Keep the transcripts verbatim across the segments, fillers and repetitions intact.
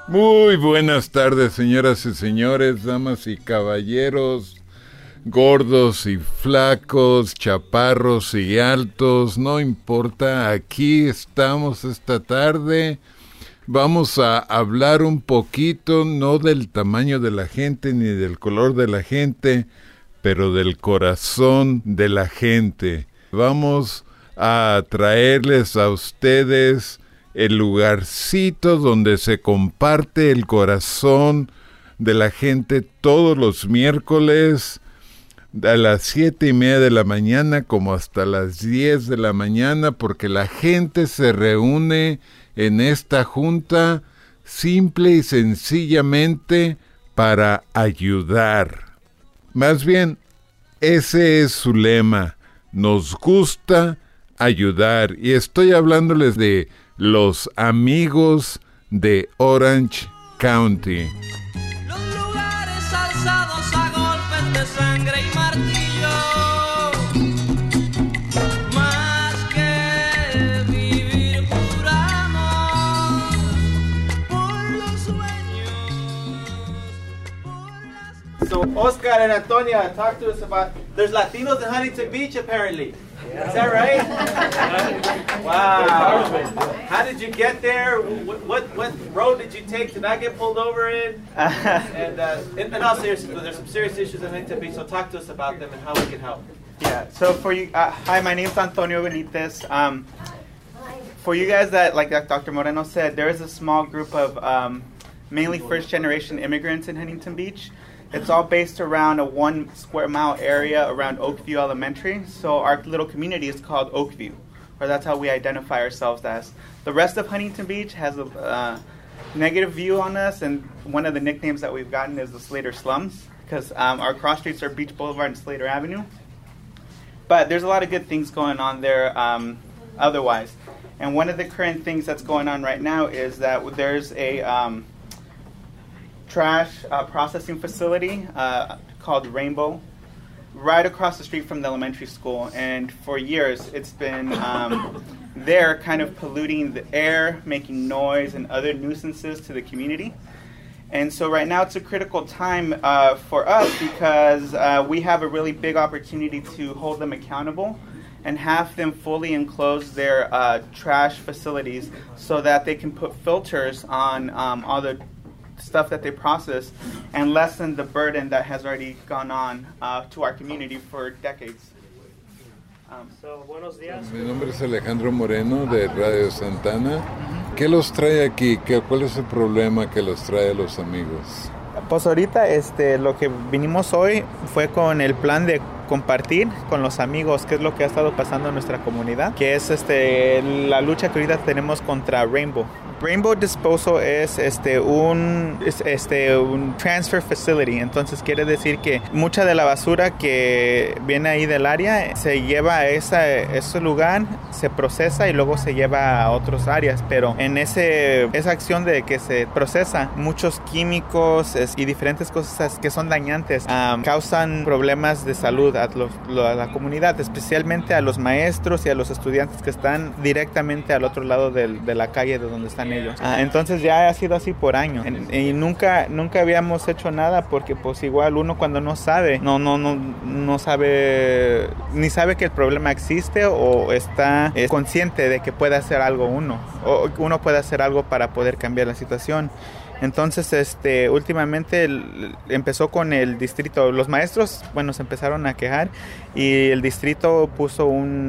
Muy buenas tardes, señoras y señores, damas y caballeros, gordos y flacos, chaparros y altos, no importa, aquí estamos esta tarde. Vamos a hablar un poquito, no del tamaño de la gente ni del color de la gente, pero del corazón de la gente. Vamos a traerles a ustedes el lugarcito donde se comparte el corazón de la gente todos los miércoles a las siete y media de la mañana como hasta las diez de la mañana, porque la gente se reúne en esta junta simple y sencillamente para ayudar. Más bien, ese es su lema, nos gusta ayudar, y estoy hablándoles de los amigos de Orange County. Los lugares alzados a golpes de sangre y martillo, más que vivir juramos por los sueños, por las... So Oscar and Antonia talked to us about, there's Latinos in Huntington Beach apparently. Is that right? Wow. How did you get there? What, what what road did you take to not get pulled over in? And uh, in, in all seriousness, there's some serious issues in Huntington Beach, so talk to us about them and how we can help. Yeah, so for you, uh, hi, my name's Antonio Benitez. Um, for you guys that, like Doctor Moreno said, there is a small group of um, mainly first-generation immigrants in Huntington Beach. It's all based around a one square mile area around Oakview Elementary. So our little community is called Oakview, or that's how we identify ourselves as. The rest of Huntington Beach has a uh, negative view on us, and one of the nicknames that we've gotten is the Slater Slums, because um, our cross streets are Beach Boulevard and Slater Avenue. But there's a lot of good things going on there um, otherwise. And one of the current things that's going on right now is that there's a... Um, trash uh, processing facility uh, called Rainbow right across the street from the elementary school, and for years it's been um, there kind of polluting the air, making noise and other nuisances to the community. And so right now it's a critical time uh, for us because uh, we have a really big opportunity to hold them accountable and have them fully enclose their uh, trash facilities so that they can put filters on um, all the stuff that they process and lessen the burden that has already gone on uh, to our community for decades. Um, So, buenos días. Mi nombre es Alejandro Moreno de Radio Santana. ¿Qué los trae aquí? ¿Qué, ¿Cuál es el problema que los trae a los amigos? Pues ahorita este, lo que vinimos hoy fue con el plan de compartir con los amigos qué es lo que ha estado pasando en nuestra comunidad, que es este, la lucha que ahorita tenemos contra Rainbow. Rainbow Disposal es este un es, este un transfer facility, entonces quiere decir que mucha de la basura que viene ahí del área se lleva a esa, ese lugar, se procesa y luego se lleva a otras áreas, pero en ese esa acción de que se procesa, muchos químicos es, y diferentes cosas que son dañantes um, causan problemas de salud a, los, a la comunidad, especialmente a los maestros y a los estudiantes que están directamente al otro lado del, de la calle de donde están ellos. Ah, entonces ya ha sido así por años y nunca nunca habíamos hecho nada porque pues igual uno cuando no sabe no no no no sabe ni sabe que el problema existe o está es consciente de que puede hacer algo uno o uno puede hacer algo para poder cambiar la situación. Entonces, este, últimamente el, empezó con el distrito. Los maestros, bueno, se empezaron a quejar y el distrito puso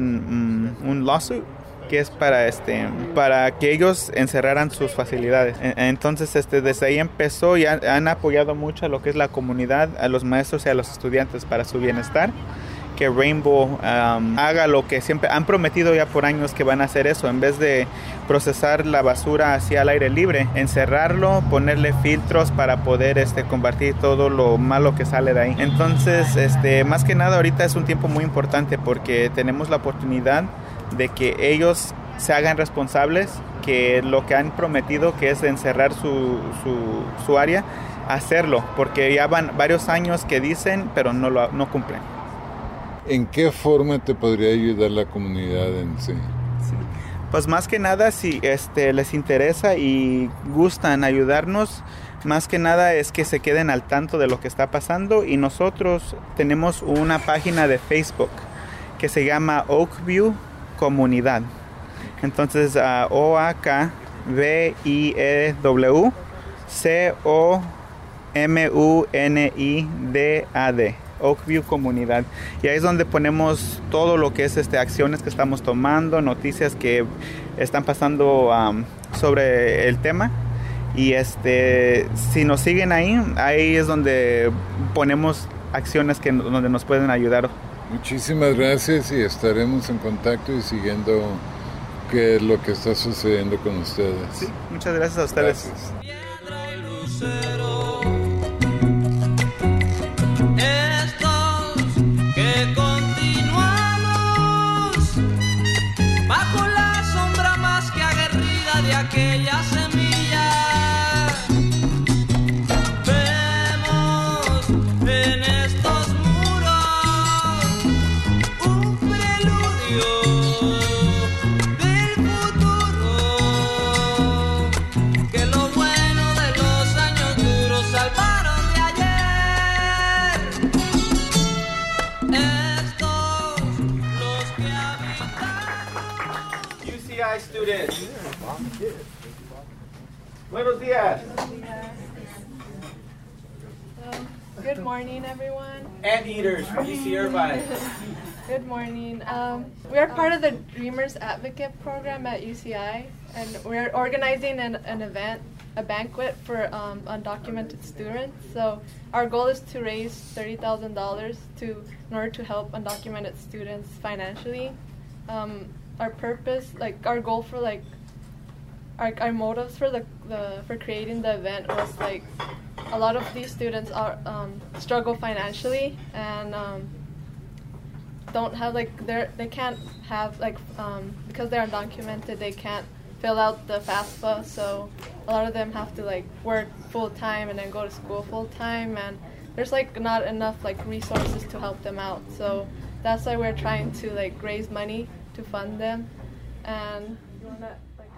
un, un, un lawsuit que es para este para que ellos encerraran sus facilidades. Entonces, este desde ahí empezó y han, han apoyado mucho a lo que es la comunidad, a los maestros y a los estudiantes para su bienestar. Que Rainbow um, haga lo que siempre han prometido ya por años que van a hacer eso, en vez de procesar la basura hacia el aire libre, encerrarlo, ponerle filtros para poder este, combatir todo lo malo que sale de ahí. Entonces, este, más que nada ahorita es un tiempo muy importante porque tenemos la oportunidad de que ellos se hagan responsables, que lo que han prometido, que es encerrar su, su, su área, hacerlo, porque ya van varios años que dicen, pero no lo no cumplen. ¿En qué forma te podría ayudar la comunidad en sí? Sí. Pues más que nada, si este, les interesa y gustan ayudarnos, más que nada es que se queden al tanto de lo que está pasando. Y nosotros tenemos una página de Facebook que se llama Oakview Comunidad. Entonces, uh, O A K V I E W C O M U N I D A D. Oakview Comunidad, y ahí es donde ponemos todo lo que es este acciones que estamos tomando, noticias que están pasando um, sobre el tema, y este si nos siguen ahí, ahí es donde ponemos acciones que donde nos pueden ayudar. Muchísimas gracias, y estaremos en contacto y siguiendo qué es lo que está sucediendo con ustedes. Sí, muchas gracias a ustedes. Gracias. Piedra y lucero. Que continuamos bajo la sombra más que aguerrida de aquella semilla. Vemos en estos muros un preludio del futuro, que lo bueno de los años duros salvaron de ayer. U C I students. Buenos dias. Good morning, everyone. Anteaters from U C Irvine. Good morning. Um, we are part of the Dreamers Advocate program at U C I, and we're organizing an, an event, a banquet for um, undocumented students. So our goal is to raise thirty thousand dollars to in order to help undocumented students financially. Um, our purpose, like our goal for like our, our motives for the, the for creating the event was like a lot of these students are um, struggle financially and um, don't have like they they can't have like um, because they're undocumented, they can't fill out the FAFSA, so a lot of them have to like work full time and then go to school full time, and there's like not enough like resources to help them out. So that's why we're trying to like raise money to fund them. And you wanna, like...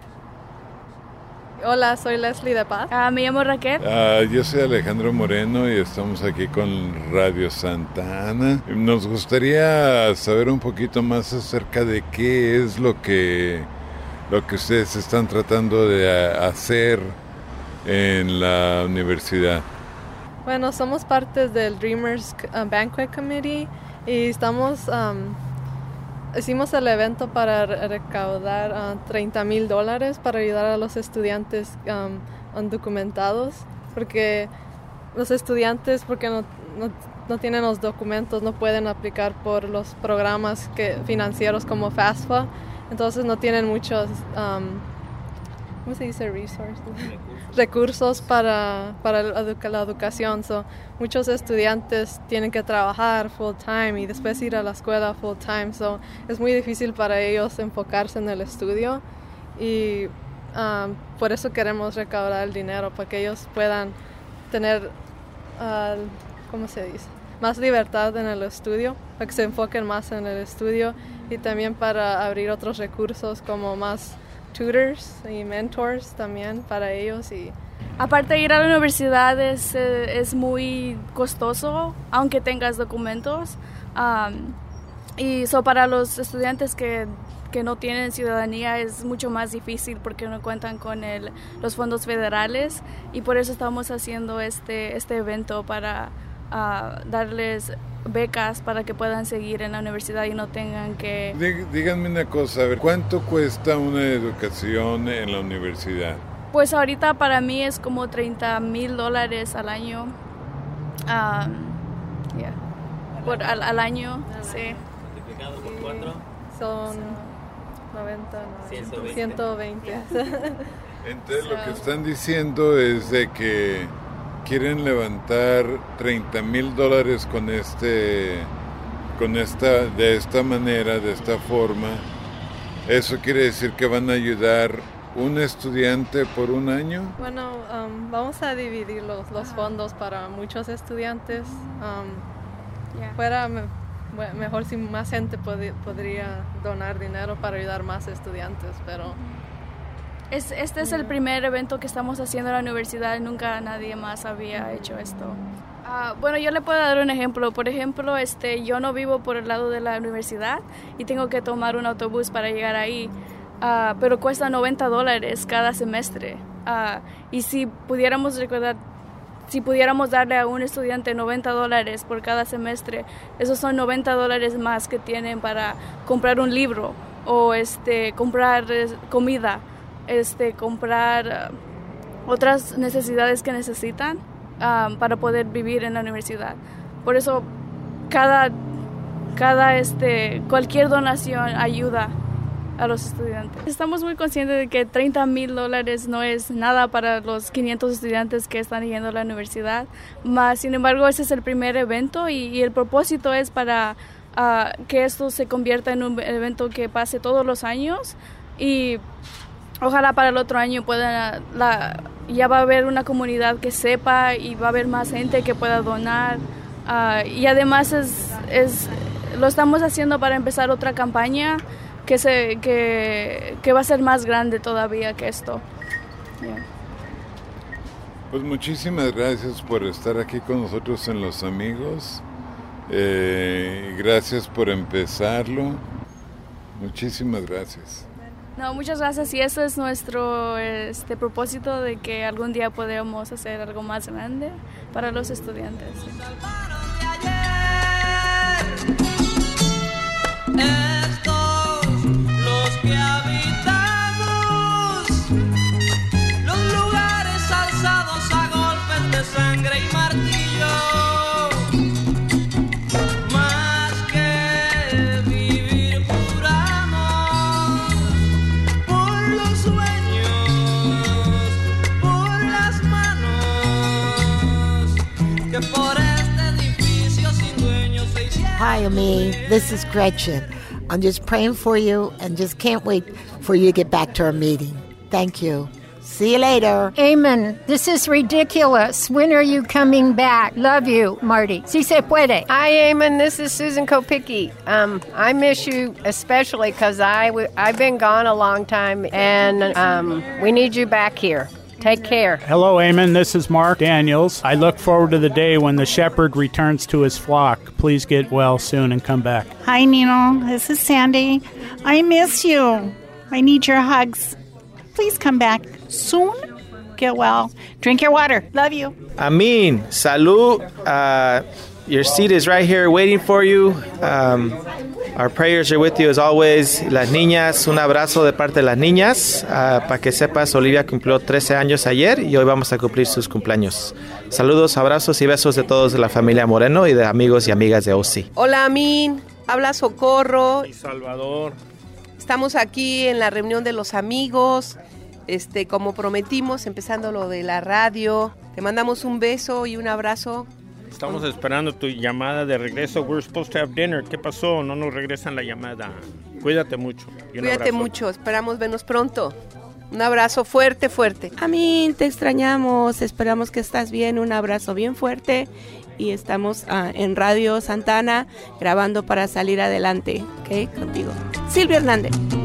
Hola, soy Leslie de Paz. Uh, me llamo Raquel. Uh, yo soy Alejandro Moreno y estamos aquí con Radio Santa Ana. Nos gustaría saber un poquito más acerca de qué es lo que lo que ustedes están tratando de hacer en la universidad. Bueno, somos parte del Dreamers uh, Banquet Committee y estamos um, hicimos el evento para re- recaudar uh, treinta mil dólares para ayudar a los estudiantes um, undocumentados, porque los estudiantes porque no, no, no tienen los documentos no pueden aplicar por los programas que, financieros como FAFSA, entonces no tienen muchos um, ¿cómo se dice? Resources. recursos para, para la, educa- la educación. So, muchos estudiantes tienen que trabajar full time y después ir a la escuela full time. So, es muy difícil para ellos enfocarse en el estudio y um, por eso queremos recaudar el dinero para que ellos puedan tener, uh, ¿cómo se dice? más libertad en el estudio, para que se enfoquen más en el estudio y también para abrir otros recursos como más tutors y mentors también para ellos. Y aparte de ir a la universidad es, es muy costoso, aunque tengas documentos. Um, y so para los estudiantes que, que no tienen ciudadanía es mucho más difícil porque no cuentan con el, los fondos federales, y por eso estamos haciendo este, este evento para uh, darles becas para que puedan seguir en la universidad y no tengan que... Díganme una cosa, a ver, ¿cuánto cuesta una educación en la universidad? Pues ahorita para mí es como treinta mil dólares al año. Um, yeah. Por, al, al año, al sí. Año. Multiplicado por cuatro. Son noventa, ciento ciento veinte. Entonces lo que están diciendo es de que quieren levantar treinta mil dólares con este, con esta, de esta manera, de esta forma. Eso quiere decir que van a ayudar un estudiante por un año. Bueno, um, vamos a dividir los, los fondos para muchos estudiantes. Um, Yeah. fuera bueno, mejor si más gente pod- podría donar dinero para ayudar más estudiantes, pero... Es, este es el primer evento que estamos haciendo en la universidad, nunca nadie más había hecho esto. Uh, bueno, yo le puedo dar un ejemplo. Por ejemplo, este, yo no vivo por el lado de la universidad y tengo que tomar un autobús para llegar ahí, uh, pero cuesta noventa dólares cada semestre. Uh, y si pudiéramos recordar, si pudiéramos darle a un estudiante noventa dólares por cada semestre, esos son noventa dólares más que tienen para comprar un libro o este, comprar comida. Este, comprar uh, otras necesidades que necesitan um, para poder vivir en la universidad. Por eso cada, cada este, cualquier donación ayuda a los estudiantes. Estamos muy conscientes de que treinta mil dólares no es nada para los quinientos estudiantes que están yendo a la universidad, más sin embargo ese es el primer evento y, y el propósito es para uh, que esto se convierta en un evento que pase todos los años y ojalá para el otro año puedan, la, ya va a haber una comunidad que sepa y va a haber más gente que pueda donar. Uh, y además es, es, lo estamos haciendo para empezar otra campaña que, se, que, que va a ser más grande todavía que esto. Yeah. Pues muchísimas gracias por estar aquí con nosotros en Los Amigos. Eh, gracias por empezarlo. Muchísimas gracias. No, muchas gracias y ese es nuestro este, propósito de que algún día podamos hacer algo más grande para los estudiantes. Estos, los que habitamos los lugares alzados a golpes de sangre y martillo. Hi, Amin. This is Gretchen. I'm just praying for you and just can't wait for you to get back to our meeting. Thank you. See you later. Amen. This is ridiculous. When are you coming back? Love you, Marty. Si se puede. Hi, Eamon. This is Susan Kopicki. Um, I miss you especially because I w- I've been gone a long time, and um, we need you back here. Take care. Hello, Eamon. This is Mark Daniels. I look forward to the day when the shepherd returns to his flock. Please get well soon and come back. Hi, Nino. This is Sandy. I miss you. I need your hugs. Please come back soon. Get well. Drink your water. Love you. Amin. Salud. Uh, your seat is right here waiting for you. Um, our prayers are with you as always. Las niñas, un abrazo de parte de las niñas. Uh, para que sepas, Olivia cumplió trece años ayer y hoy vamos a cumplir sus cumpleaños. Saludos, abrazos y besos de todos de la familia Moreno y de amigos y amigas de O C. Hola, Amin. Habla Socorro. Y Salvador. Estamos aquí en la reunión de los amigos. Este, como prometimos, empezando lo de la radio. Te mandamos un beso y un abrazo. Estamos esperando tu llamada de regreso. We're supposed to have dinner. ¿Qué pasó? No nos regresan la llamada. Cuídate mucho. Y un Cuídate abrazo. mucho. Esperamos vernos pronto. Un abrazo fuerte, fuerte. Amin, te extrañamos. Esperamos que estás bien. Un abrazo bien fuerte. Y estamos uh, en Radio Santana grabando para salir adelante. ¿Ok? Contigo. Silvia Hernández.